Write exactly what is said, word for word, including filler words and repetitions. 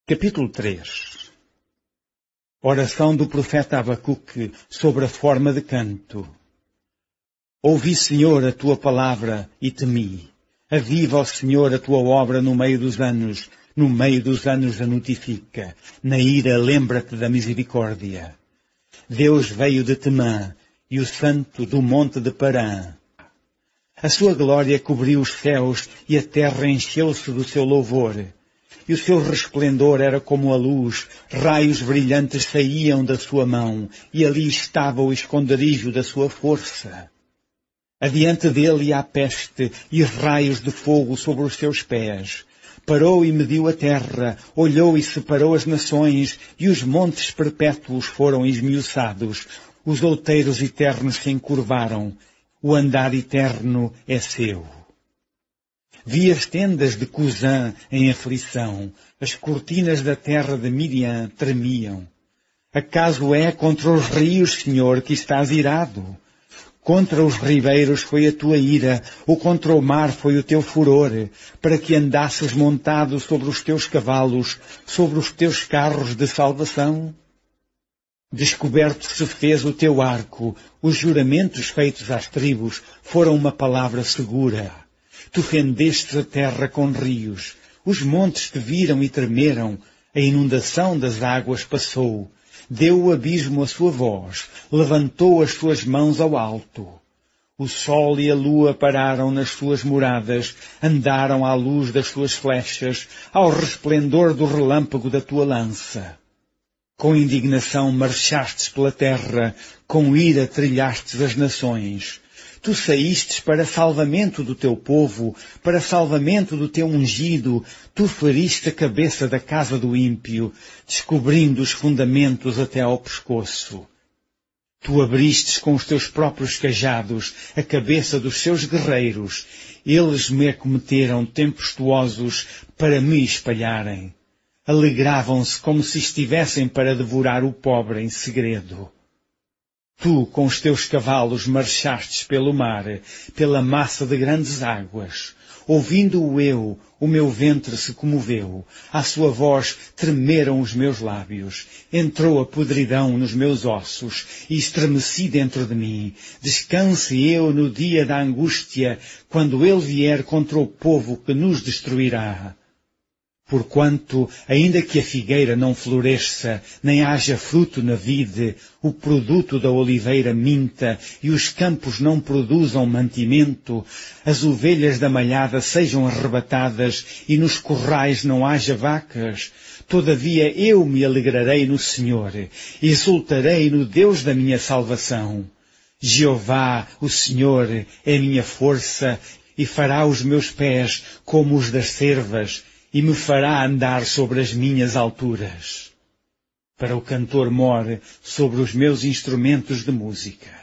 Capítulo três. Oração do profeta Abacuque sobre a forma de canto. Ouvi, Senhor, a tua palavra e temi. Aviva, ó Senhor, a tua obra no meio dos anos. No meio dos anos a notifica. Na ira lembra-te da misericórdia. Deus veio de Temã e o Santo do monte de Parã. A sua glória cobriu os céus e a terra encheu-se do seu louvor. E o seu resplendor era como a luz, raios brilhantes saíam da sua mão, e ali estava o esconderijo da sua força. Adiante dele ia a peste e raios de fogo sobre os seus pés. Parou e mediu a terra, olhou e separou as nações, e os montes perpétuos foram esmiuçados. Os outeiros eternos se encurvaram. O andar eterno é seu. Vi as tendas de Cusã em aflição, as cortinas da terra de Midian tremiam. Acaso é contra os rios, Senhor, que estás irado? Contra os ribeiros foi a tua ira, ou contra o mar foi o teu furor, para que andasses montado sobre os teus cavalos, sobre os teus carros de salvação? Descoberto se fez o teu arco, os juramentos feitos às tribos foram uma palavra segura. Tu fendestes a terra com rios, os montes te viram e tremeram, a inundação das águas passou, deu o abismo a sua voz, levantou as suas mãos ao alto. O sol e a lua pararam nas suas moradas, andaram à luz das suas flechas, ao resplendor do relâmpago da tua lança. Com indignação marchastes pela terra, com ira trilhastes as nações. Tu saístes para salvamento do teu povo, para salvamento do teu ungido. Tu feriste a cabeça da casa do ímpio, descobrindo os fundamentos até ao pescoço. Tu abristes com os teus próprios cajados a cabeça dos seus guerreiros. Eles me acometeram tempestuosos para me espalharem. Alegravam-se como se estivessem para devorar o pobre em segredo. Tu, com os teus cavalos, marchastes pelo mar, pela massa de grandes águas. Ouvindo-o eu, o meu ventre se comoveu. À sua voz tremeram os meus lábios. Entrou a podridão nos meus ossos e estremeci dentro de mim. Descanse eu no dia da angústia, quando ele vier contra o povo que nos destruirá. Porquanto, ainda que a figueira não floresça, nem haja fruto na vide, o produto da oliveira minta, e os campos não produzam mantimento, as ovelhas da malhada sejam arrebatadas, e nos currais não haja vacas, todavia eu me alegrarei no Senhor, exultarei no Deus da minha salvação. Jeová, o Senhor, é minha força, e fará os meus pés como os das cervas, e me fará andar sobre as minhas alturas. Para o cantor mor sobre os meus instrumentos de música.